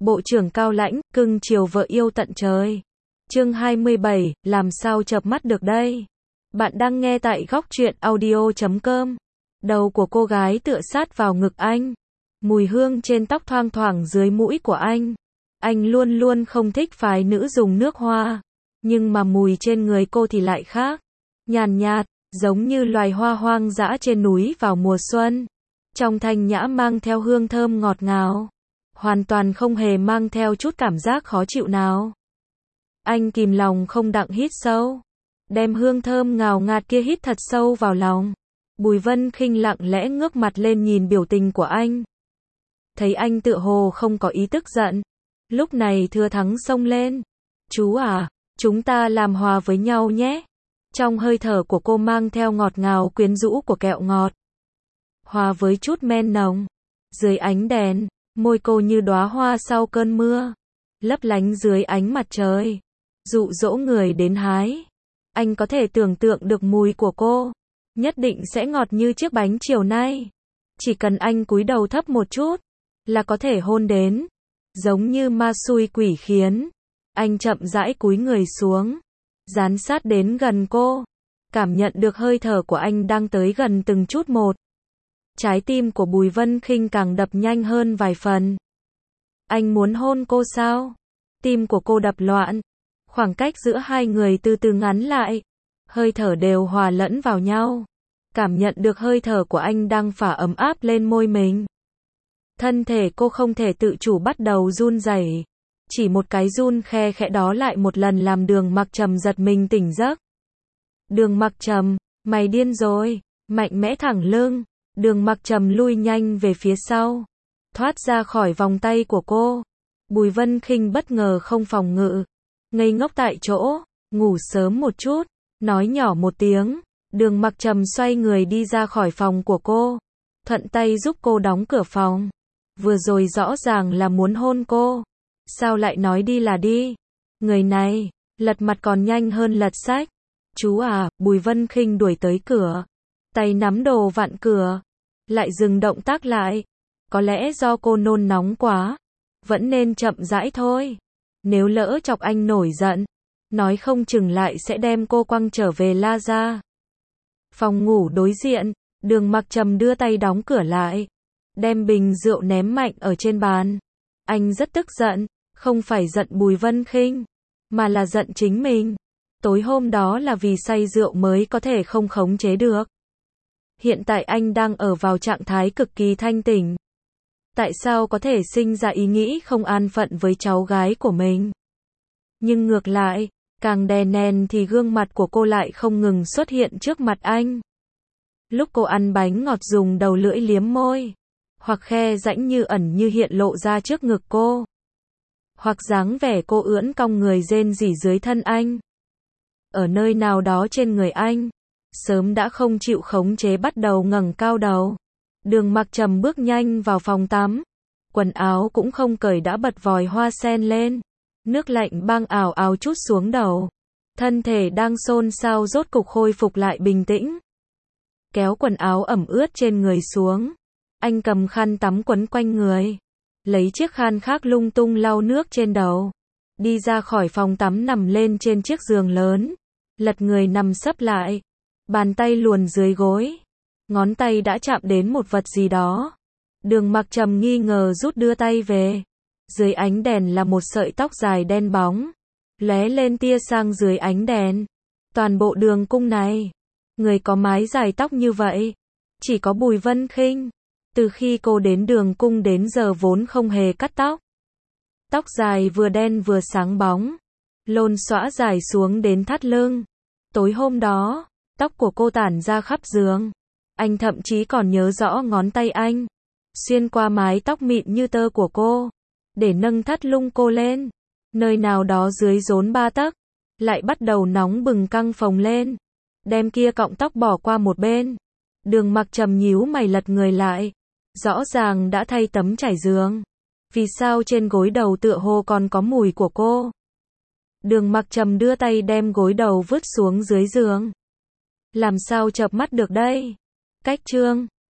Bộ trưởng cao lãnh, cưng chiều vợ yêu tận trời. Chương 27, làm sao chợp mắt được đây? Bạn đang nghe tại góc truyện audio.com. Đầu của cô gái tựa sát vào ngực anh. Mùi hương trên tóc thoang thoảng dưới mũi của anh. Anh luôn luôn không thích phái nữ dùng nước hoa. Nhưng mà mùi trên người cô thì lại khác. Nhàn nhạt, giống như loài hoa hoang dã trên núi vào mùa xuân. Trong thanh nhã mang theo hương thơm ngọt ngào. Hoàn toàn không hề mang theo chút cảm giác khó chịu nào. Anh kìm lòng không đặng hít sâu. Đem hương thơm ngào ngạt kia hít thật sâu vào lòng. Bùi Vân Khinh lặng lẽ ngước mặt lên nhìn biểu tình của anh. Thấy anh tựa hồ không có ý tức giận. Lúc này thưa thắng xông lên. Chú à, chúng ta làm hòa với nhau nhé. Trong hơi thở của cô mang theo ngọt ngào quyến rũ của kẹo ngọt. Hòa với chút men nồng. Dưới ánh đèn, môi cô như đóa hoa sau cơn mưa. Lấp lánh dưới ánh mặt trời. Dụ dỗ người đến hái. Anh có thể tưởng tượng được mùi của cô. Nhất định sẽ ngọt như chiếc bánh chiều nay. Chỉ cần anh cúi đầu thấp một chút. Là có thể hôn đến. Giống như ma xui quỷ khiến. Anh chậm rãi cúi người xuống. Dán sát đến gần cô. Cảm nhận được hơi thở của anh đang tới gần từng chút một. Trái tim của Bùi Vân Khinh càng đập nhanh hơn vài phần. Anh muốn hôn cô sao? Tim của cô đập loạn. Khoảng cách giữa hai người từ từ ngắn lại. Hơi thở đều hòa lẫn vào nhau. Cảm nhận được hơi thở của anh đang phả ấm áp lên môi mình. Thân thể cô không thể tự chủ bắt đầu run rẩy. Chỉ một cái run khe khẽ đó lại một lần làm Đường Mặc Trầm giật mình tỉnh giấc. Đường Mặc Trầm, mày điên rồi. Mạnh mẽ thẳng lưng. Đường Mặc Trầm lui nhanh về phía sau. Thoát ra khỏi vòng tay của cô. Bùi Vân Khinh bất ngờ không phòng ngự. Ngây ngốc tại chỗ. Ngủ sớm một chút. Nói nhỏ một tiếng. Đường Mặc Trầm xoay người đi ra khỏi phòng của cô. Thuận tay giúp cô đóng cửa phòng. Vừa rồi rõ ràng là muốn hôn cô. Sao lại nói đi là đi? Người này, lật mặt còn nhanh hơn lật sách. Chú à, Bùi Vân Khinh đuổi tới cửa. Tay nắm đồ vặn cửa. Lại dừng động tác lại. Có lẽ do cô nôn nóng quá. Vẫn nên chậm rãi thôi. Nếu lỡ chọc anh nổi giận. Nói không chừng lại sẽ đem cô quăng trở về La Gia. Phòng ngủ đối diện. Đường Mặc Trầm đưa tay đóng cửa lại. Đem bình rượu ném mạnh ở trên bàn. Anh rất tức giận. Không phải giận Bùi Vân Khinh. Mà là giận chính mình. Tối hôm đó là vì say rượu mới có thể không khống chế được. Hiện tại anh đang ở vào trạng thái cực kỳ thanh tỉnh. Tại sao có thể sinh ra ý nghĩ không an phận với cháu gái của mình? Nhưng ngược lại, càng đè nén thì gương mặt của cô lại không ngừng xuất hiện trước mặt anh. Lúc cô ăn bánh ngọt dùng đầu lưỡi liếm môi. Hoặc khe rãnh như ẩn như hiện lộ ra trước ngực cô. Hoặc dáng vẻ cô ưỡn cong người rên rỉ dưới thân anh. Ở nơi nào đó trên người anh. Sớm đã không chịu khống chế bắt đầu ngẩng cao đầu. Đường Mặc Trầm bước nhanh vào phòng tắm. Quần áo cũng không cởi đã bật vòi hoa sen lên. Nước lạnh băng ảo ảo trút xuống đầu. Thân thể đang xôn xao rốt cục khôi phục lại bình tĩnh. Kéo quần áo ẩm ướt trên người xuống. Anh cầm khăn tắm quấn quanh người. Lấy chiếc khăn khác lung tung lau nước trên đầu. Đi ra khỏi phòng tắm nằm lên trên chiếc giường lớn. Lật người nằm sấp lại. Bàn tay luồn dưới gối. Ngón tay đã chạm đến một vật gì đó. Đường Mặc Trầm nghi ngờ rút đưa tay về. Dưới ánh đèn là một sợi tóc dài đen bóng. Lóe lên tia sang dưới ánh đèn. Toàn bộ đường cung này. Người có mái dài tóc như vậy. Chỉ có Bùi Vân Khinh. Từ khi cô đến đường cung đến giờ vốn không hề cắt tóc. Tóc dài vừa đen vừa sáng bóng. Lôn xõa dài xuống đến thắt lưng. Tối hôm đó, tóc của cô tản ra khắp giường. Anh thậm chí còn nhớ rõ ngón tay anh. Xuyên qua mái tóc mịn như tơ của cô. Để nâng thắt lưng cô lên. Nơi nào đó dưới rốn 3 tấc. Lại bắt đầu nóng bừng căng phồng lên. Đem kia cọng tóc bỏ qua một bên. Đường Mặc Trầm nhíu mày lật người lại. Rõ ràng đã thay tấm trải giường. Vì sao trên gối đầu tựa hồ còn có mùi của cô? Đường Mặc Trầm đưa tay đem gối đầu vứt xuống dưới giường. Làm sao chợp mắt được đây? Cách chương